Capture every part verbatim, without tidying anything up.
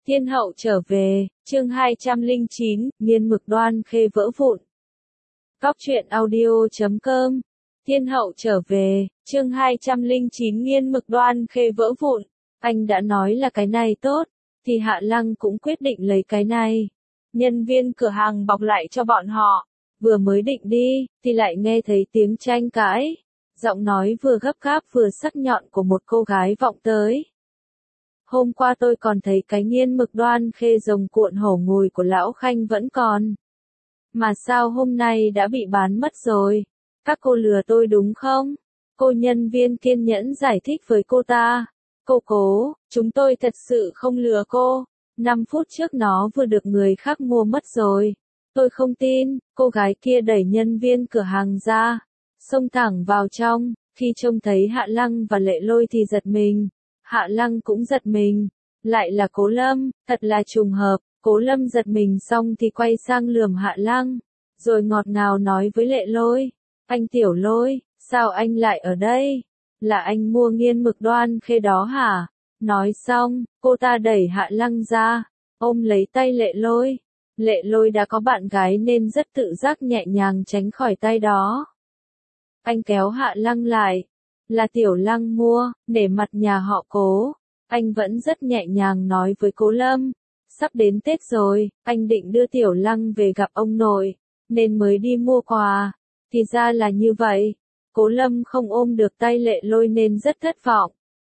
Thiên hậu trở về, chương hai trăm lẻ chín, nghiên mực Đoan Khê vỡ vụn. Cóc truyện audio chấm com. Thiên hậu trở về, chương hai trăm lẻ chín nghiên mực Đoan Khê vỡ vụn. Anh đã nói là cái này tốt, thì Hạ Lăng cũng quyết định lấy cái này. Nhân viên cửa hàng bọc lại cho bọn họ. Vừa mới định đi, thì lại nghe thấy tiếng tranh cãi. Giọng nói vừa gấp gáp vừa sắc nhọn của một cô gái vọng tới. Hôm qua tôi còn thấy cái nghiên mực Đoan Khê rồng cuộn hổ ngồi của Lão Khanh vẫn còn. Mà sao hôm nay đã bị bán mất rồi? Các cô lừa tôi đúng không? Cô nhân viên kiên nhẫn giải thích với cô ta. Cô cố, chúng tôi thật sự không lừa cô. năm phút trước nó vừa được người khác mua mất rồi. Tôi không tin. Cô gái kia đẩy nhân viên cửa hàng ra, xông thẳng vào trong. Khi trông thấy Hạ Lăng và Lệ Lôi thì giật mình. Hạ Lăng cũng giật mình. Lại là Cố Lâm, thật là trùng hợp. Cố Lâm giật mình xong thì quay sang lườm Hạ Lăng, rồi ngọt ngào nói với Lệ Lôi. Anh Tiểu Lôi, sao anh lại ở đây? Là anh mua nghiên mực Đoan Khê đó hả? Nói xong, cô ta đẩy Hạ Lăng ra, ôm lấy tay Lệ Lôi. Lệ Lôi đã có bạn gái nên rất tự giác nhẹ nhàng tránh khỏi tay đó. Anh kéo Hạ Lăng lại. Là Tiểu Lăng mua, để mặt nhà họ Cố. Anh vẫn rất nhẹ nhàng nói với Cố Lâm. Sắp đến Tết rồi, anh định đưa Tiểu Lăng về gặp ông nội, nên mới đi mua quà. Thì ra là như vậy. Cố Lâm không ôm được tay Lệ Lôi nên rất thất vọng.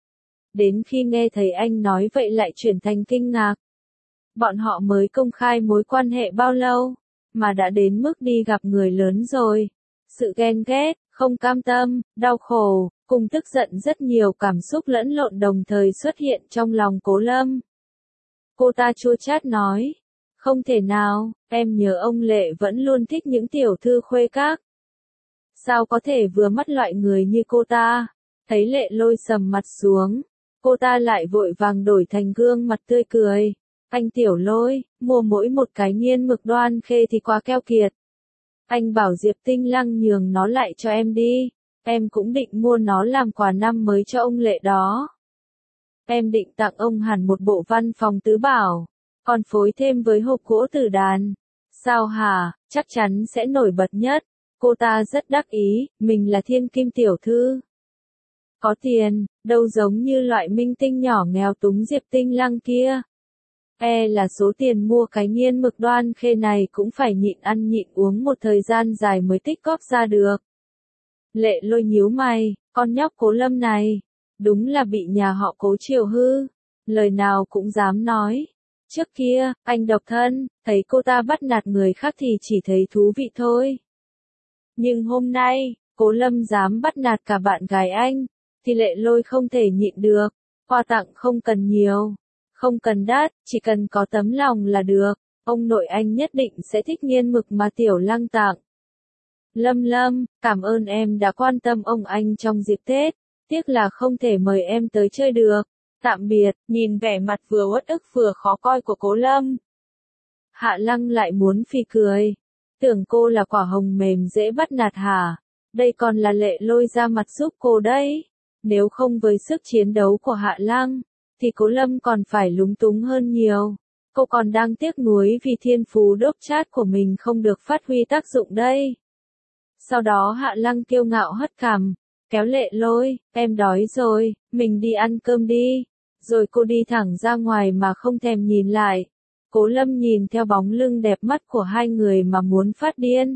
Đến khi nghe thấy anh nói vậy lại chuyển thành kinh ngạc. Bọn họ mới công khai mối quan hệ bao lâu, mà đã đến mức đi gặp người lớn rồi. Sự ghen ghét, không cam tâm, đau khổ, cùng tức giận rất nhiều cảm xúc lẫn lộn đồng thời xuất hiện trong lòng Cố Lâm. Cô ta chua chát nói, không thể nào, em nhớ ông Lệ vẫn luôn thích những tiểu thư khuê các. Sao có thể vừa mắt loại người như cô ta? Thấy Lệ Lôi sầm mặt xuống, cô ta lại vội vàng đổi thành gương mặt tươi cười. Anh Tiểu Lôi, mua mỗi một cái nghiên mực Đoan Khê thì quá keo kiệt. Anh bảo Diệp Tinh Lăng nhường nó lại cho em đi. Em cũng định mua nó làm quà năm mới cho ông Lệ đó. Em định tặng ông hẳn một bộ văn phòng tứ bảo, còn phối thêm với hộp gỗ tử đàn. Sao hả, chắc chắn sẽ nổi bật nhất. Cô ta rất đắc ý, mình là thiên kim tiểu thư. Có tiền, đâu giống như loại minh tinh nhỏ nghèo túng Diệp Tinh Lăng kia. E là số tiền mua cái nghiên mực Đoan Khê này cũng phải nhịn ăn nhịn uống một thời gian dài mới tích góp ra được. Lệ Lôi nhíu mày, con nhóc Cố Lâm này, đúng là bị nhà họ Cố chiều hư, lời nào cũng dám nói. Trước kia, anh độc thân, thấy cô ta bắt nạt người khác thì chỉ thấy thú vị thôi. Nhưng hôm nay, Cố Lâm dám bắt nạt cả bạn gái anh, thì Lệ Lôi không thể nhịn được. Quà tặng không cần nhiều, không cần đắt, chỉ cần có tấm lòng là được. Ông nội anh nhất định sẽ thích nghiên mực mà Tiểu Lăng tặng. Lâm Lâm, cảm ơn em đã quan tâm ông anh trong dịp Tết, tiếc là không thể mời em tới chơi được. Tạm biệt. Nhìn vẻ mặt vừa uất ức vừa khó coi của Cố Lâm, Hạ Lăng lại muốn phì cười. Tưởng cô là quả hồng mềm dễ bắt nạt hả? Đây còn là Lệ Lôi ra mặt giúp cô đấy. Nếu không với sức chiến đấu của Hạ Lăng, thì Cố Lâm còn phải lúng túng hơn nhiều. Cô còn đang tiếc nuối vì thiên phú đốc chát của mình không được phát huy tác dụng đây. Sau đó Hạ Lăng kiêu ngạo hất cằm, kéo Lệ Lôi, em đói rồi, mình đi ăn cơm đi. Rồi cô đi thẳng ra ngoài mà không thèm nhìn lại. Cố Lâm nhìn theo bóng lưng đẹp mắt của hai người mà muốn phát điên.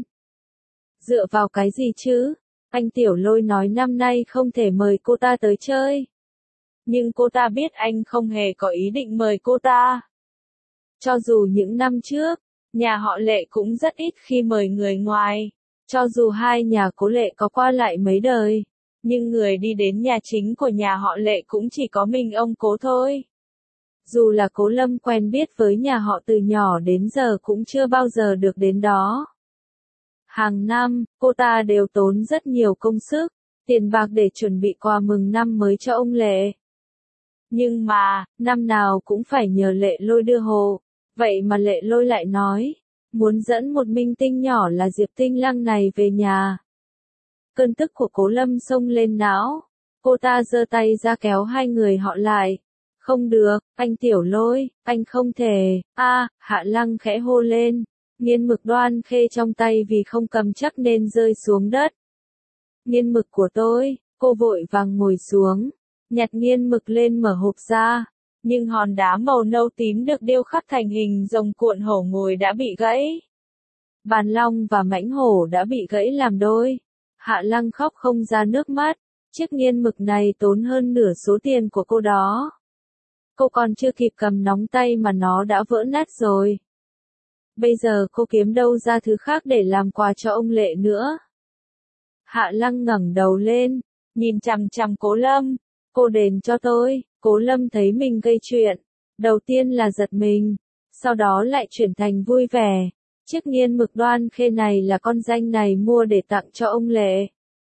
Dựa vào cái gì chứ? Anh Tiểu Lôi nói năm nay không thể mời cô ta tới chơi. Nhưng cô ta biết anh không hề có ý định mời cô ta. Cho dù những năm trước, nhà họ Lệ cũng rất ít khi mời người ngoài. Cho dù hai nhà Cố Lệ có qua lại mấy đời, nhưng người đi đến nhà chính của nhà họ Lệ cũng chỉ có mình ông Cố thôi. Dù là Cố Lâm quen biết với nhà họ từ nhỏ đến giờ cũng chưa bao giờ được đến đó. Hàng năm, cô ta đều tốn rất nhiều công sức, tiền bạc để chuẩn bị quà mừng năm mới cho ông Lệ. Nhưng mà, năm nào cũng phải nhờ Lệ Lôi đưa hộ. Vậy mà Lệ Lôi lại nói, muốn dẫn một minh tinh nhỏ là Diệp Tinh Lăng này về nhà. Cơn tức của Cố Lâm xông lên não. Cô ta giơ tay ra kéo hai người họ lại. Không được, anh Tiểu Lôi, anh không thể, a Hạ Lăng khẽ hô lên, nghiên mực Đoan Khê trong tay vì không cầm chắc nên rơi xuống đất. Nghiên mực của tôi, cô vội vàng ngồi xuống, nhặt nghiên mực lên mở hộp ra, nhưng hòn đá màu nâu tím được điêu khắc thành hình rồng cuộn hổ ngồi đã bị gãy. Bàn long và mãnh hổ đã bị gãy làm đôi. Hạ Lăng khóc không ra nước mắt, chiếc nghiên mực này tốn hơn nửa số tiền của cô đó. Cô còn chưa kịp cầm nóng tay mà nó đã vỡ nát rồi. Bây giờ cô kiếm đâu ra thứ khác để làm quà cho ông Lệ nữa. Hạ Lăng ngẩng đầu lên, nhìn chằm chằm Cố Lâm. Cô đền cho tôi. Cố Lâm thấy mình gây chuyện. Đầu tiên là giật mình, sau đó lại chuyển thành vui vẻ. Chiếc nghiên mực Đoan Khê này là con danh này mua để tặng cho ông Lệ.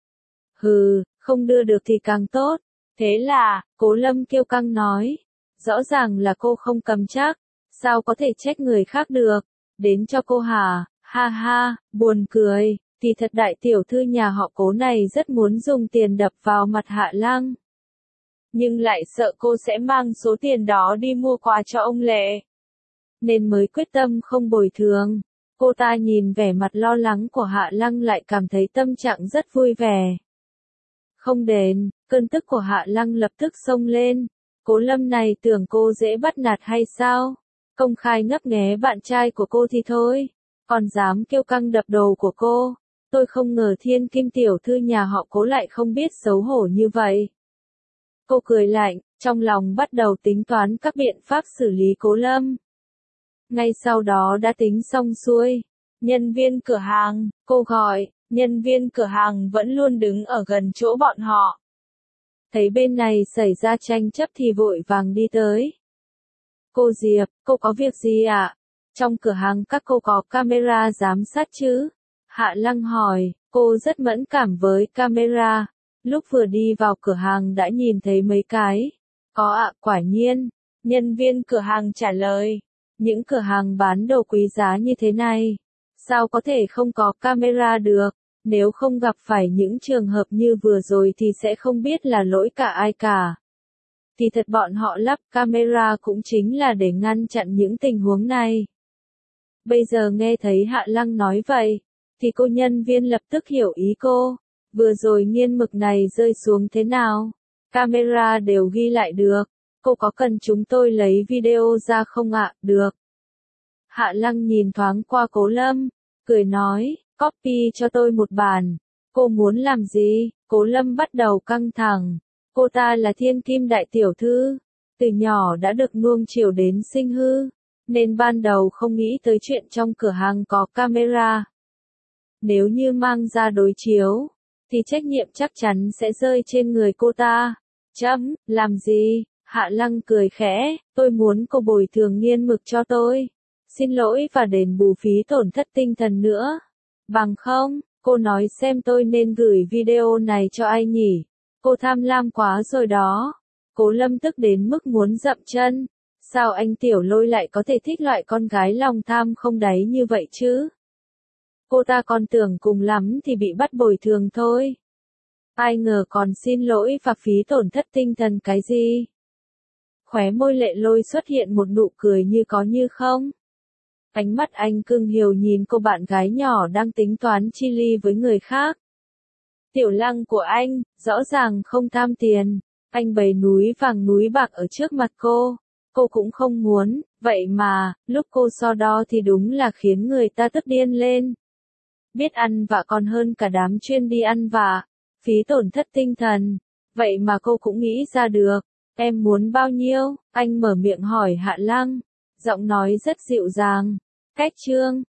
Hừ, không đưa được thì càng tốt. Thế là, Cố Lâm kiêu căng nói. Rõ ràng là cô không cầm chắc, sao có thể trách người khác được. Đến cho cô hả, ha ha, buồn cười. Thì thật đại tiểu thư nhà họ Cố này rất muốn dùng tiền đập vào mặt Hạ Lăng. Nhưng lại sợ cô sẽ mang số tiền đó đi mua quà cho ông Lệ. Nên mới quyết tâm không bồi thường. Cô ta nhìn vẻ mặt lo lắng của Hạ Lăng lại cảm thấy tâm trạng rất vui vẻ. Không đền, cơn tức của Hạ Lăng lập tức xông lên. Cố Lâm này tưởng cô dễ bắt nạt hay sao? Công khai ngấp nghé bạn trai của cô thì thôi, còn dám kêu căng đập đầu của cô. Tôi không ngờ thiên kim tiểu thư nhà họ Cố lại không biết xấu hổ như vậy. Cô cười lạnh, trong lòng bắt đầu tính toán các biện pháp xử lý Cố Lâm. Ngay sau đó đã tính xong xuôi. Nhân viên cửa hàng, cô gọi, nhân viên cửa hàng vẫn luôn đứng ở gần chỗ bọn họ. Thấy bên này xảy ra tranh chấp thì vội vàng đi tới. Cô Diệp, cô có việc gì ạ? À? Trong cửa hàng các cô có camera giám sát chứ? Hạ Lăng hỏi, cô rất mẫn cảm với camera. Lúc vừa đi vào cửa hàng đã nhìn thấy mấy cái. Có ạ, à, quả nhiên. Nhân viên cửa hàng trả lời. Những cửa hàng bán đồ quý giá như thế này, sao có thể không có camera được? Nếu không gặp phải những trường hợp như vừa rồi thì sẽ không biết là lỗi cả ai cả. Thì thật bọn họ lắp camera cũng chính là để ngăn chặn những tình huống này. Bây giờ nghe thấy Hạ Lăng nói vậy, thì cô nhân viên lập tức hiểu ý cô. Vừa rồi nghiên mực này rơi xuống thế nào? Camera đều ghi lại được. Cô có cần chúng tôi lấy video ra không ạ? À? Được. Hạ Lăng nhìn thoáng qua Cố Lâm, cười nói, copy cho tôi một bản. Cô muốn làm gì? Cố Lâm bắt đầu căng thẳng. Cô ta là thiên kim đại tiểu thư, từ nhỏ đã được nuông chiều đến sinh hư, nên ban đầu không nghĩ tới chuyện trong cửa hàng có camera. Nếu như mang ra đối chiếu, thì trách nhiệm chắc chắn sẽ rơi trên người cô ta. Chấm, làm gì? Hạ Lăng cười khẽ, tôi muốn cô bồi thường nghiên mực cho tôi. Xin lỗi và đền bù phí tổn thất tinh thần nữa. Bằng không, cô nói xem tôi nên gửi video này cho ai nhỉ? Cô tham lam quá rồi đó. Cố Lâm tức đến mức muốn dậm chân. Sao anh Tiểu Lôi lại có thể thích loại con gái lòng tham không đáy như vậy chứ? Cô ta còn tưởng cùng lắm thì bị bắt bồi thường thôi. Ai ngờ còn xin lỗi và phí tổn thất tinh thần cái gì? Khóe môi Lệ Lôi xuất hiện một nụ cười như có như không. Ánh mắt anh cưng hiều nhìn cô bạn gái nhỏ đang tính toán chi ly với người khác. Tiểu Lăng của anh, rõ ràng không tham tiền. Anh bày núi vàng núi bạc ở trước mặt cô. Cô cũng không muốn, vậy mà, lúc cô so đo thì đúng là khiến người ta tức điên lên. Biết ăn vạ còn hơn cả đám chuyên đi ăn vạ. Phí tổn thất tinh thần. Vậy mà cô cũng nghĩ ra được. Em muốn bao nhiêu? Anh mở miệng hỏi Hạ Lăng. Giọng nói rất dịu dàng. Cách chương.